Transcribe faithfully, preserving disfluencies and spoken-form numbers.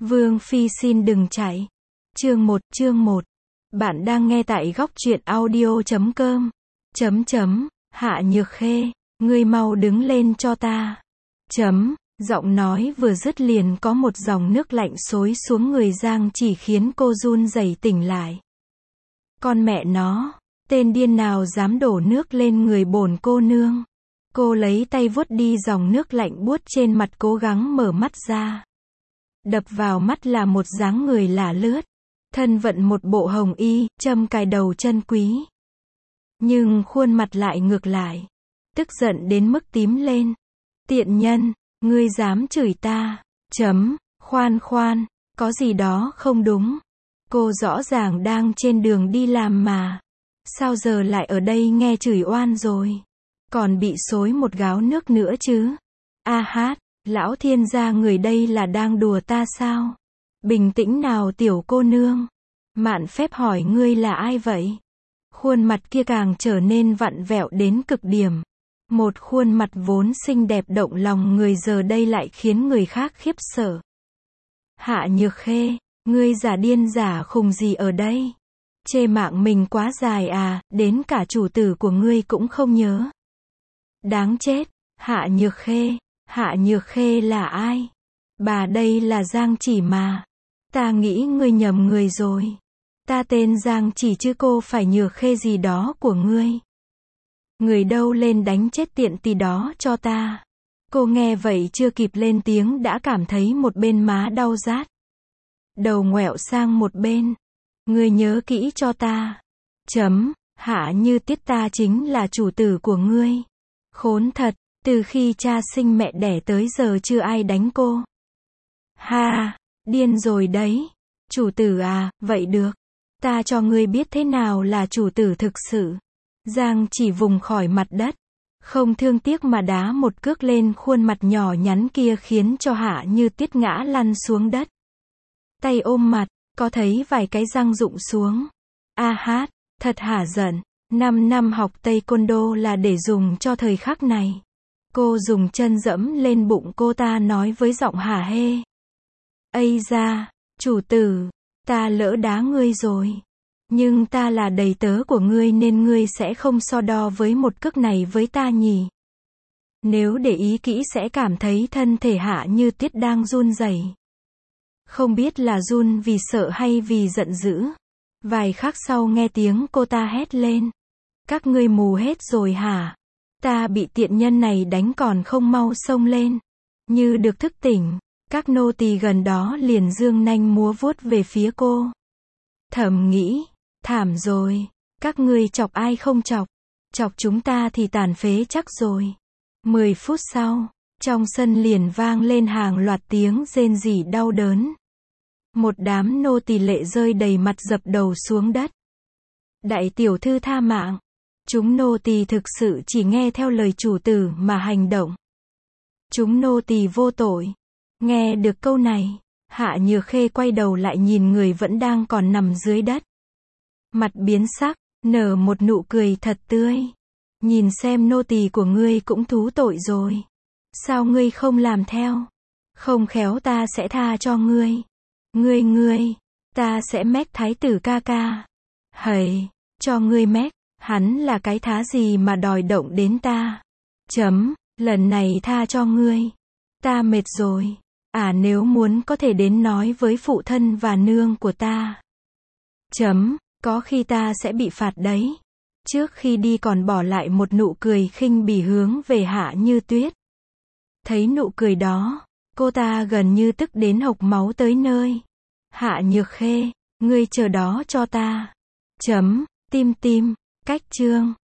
Vương Phi xin đừng chạy. Chương một, chương một. Bạn đang nghe tại góc truyện audio chấm com. Chấm chấm, Hạ Nhược Khê, ngươi mau đứng lên cho ta. Chấm, giọng nói vừa dứt liền có một dòng nước lạnh xối xuống người Giang Chỉ khiến cô run rẩy tỉnh lại. Con mẹ nó, tên điên nào dám đổ nước lên người bổn cô nương. Cô lấy tay vuốt đi dòng nước lạnh buốt trên mặt, cố gắng mở mắt ra. Đập vào mắt là một dáng người lả lướt, thân vận một bộ hồng y, châm cài đầu chân quý. Nhưng khuôn mặt lại ngược lại, tức giận đến mức tím lên. Tiện nhân, ngươi dám chửi ta? Chấm, khoan khoan, có gì đó không đúng. Cô rõ ràng đang trên đường đi làm mà. Sao giờ lại ở đây nghe chửi oan rồi? Còn bị xối một gáo nước nữa chứ? A hát, lão thiên gia, người đây là đang đùa ta sao? Bình tĩnh nào tiểu cô nương. Mạn phép hỏi, ngươi là ai vậy? Khuôn mặt kia càng trở nên vặn vẹo đến cực điểm. Một khuôn mặt vốn xinh đẹp động lòng người giờ đây lại khiến người khác khiếp sợ. Hạ Nhược Khê, ngươi giả điên giả khùng gì ở đây? Chê mạng mình quá dài à, đến cả chủ tử của ngươi cũng không nhớ. Đáng chết, Hạ Nhược Khê, Hạ Nhược Khê là ai? Bà đây là Giang Chỉ mà. Ta nghĩ ngươi nhầm người rồi. Ta tên Giang Chỉ chứ cô phải Nhược Khê gì đó của ngươi. Người đâu lên đánh chết tiện tì đó cho ta. Cô nghe vậy chưa kịp lên tiếng đã cảm thấy một bên má đau rát. Đầu ngoẹo sang một bên. Ngươi nhớ kỹ cho ta. Chấm, Hạ Như Tiết, ta chính là chủ tử của ngươi. Khốn thật, từ khi cha sinh mẹ đẻ tới giờ chưa ai đánh cô. Ha, điên rồi đấy. Chủ tử à, vậy được. Ta cho ngươi biết thế nào là chủ tử thực sự. Giang Chỉ vùng khỏi mặt đất, không thương tiếc mà đá một cước lên khuôn mặt nhỏ nhắn kia khiến cho Hạ Như Tiết ngã lăn xuống đất. Tay ôm mặt, có thấy vài cái răng rụng xuống. A hát, thật hả giận. Năm năm học taekwondo là để dùng cho thời khắc này. Cô dùng chân dẫm lên bụng cô ta nói với giọng hả hê. Ây da, chủ tử, ta lỡ đá ngươi rồi. Nhưng ta là đầy tớ của ngươi nên ngươi sẽ không so đo với một cước này với ta nhỉ. Nếu để ý kỹ sẽ cảm thấy thân thể Hạ Như Tiết đang run rẩy. Không biết là run vì sợ hay vì giận dữ. Vài khắc sau nghe tiếng cô ta hét lên. Các ngươi mù hết rồi hả? Ta bị tiện nhân này đánh còn không mau xông lên. Như được thức tỉnh, các nô tỳ gần đó liền giương nanh múa vuốt về phía cô. Thầm nghĩ, thảm rồi, các ngươi chọc ai không chọc? Chọc chúng ta thì tàn phế chắc rồi. Mười phút sau, trong sân liền vang lên hàng loạt tiếng rên rỉ đau đớn. Một đám nô tỳ lệ rơi đầy mặt dập đầu xuống đất. Đại tiểu thư tha mạng. Chúng nô tỳ thực sự chỉ nghe theo lời chủ tử mà hành động. Chúng nô tỳ vô tội. Nghe được câu này, Hạ Nhược Khê quay đầu lại nhìn người vẫn đang còn nằm dưới đất. Mặt biến sắc, nở một nụ cười thật tươi. Nhìn xem nô tỳ của ngươi cũng thú tội rồi. Sao ngươi không làm theo? Không khéo ta sẽ tha cho ngươi. Ngươi ngươi, ta sẽ mách thái tử ca ca. Hầy, cho ngươi mách, hắn là cái thá gì mà đòi động đến ta. Chấm, lần này tha cho ngươi. Ta mệt rồi. À, nếu muốn có thể đến nói với phụ thân và nương của ta. Chấm, có khi ta sẽ bị phạt đấy. Trước khi đi còn bỏ lại một nụ cười khinh bỉ hướng về Hạ Như Tuyết. Thấy nụ cười đó, cô ta gần như tức đến hộc máu tới nơi. Hạ Nhược Khê, ngươi chờ đó cho ta. Chấm, tim tim, cách chương.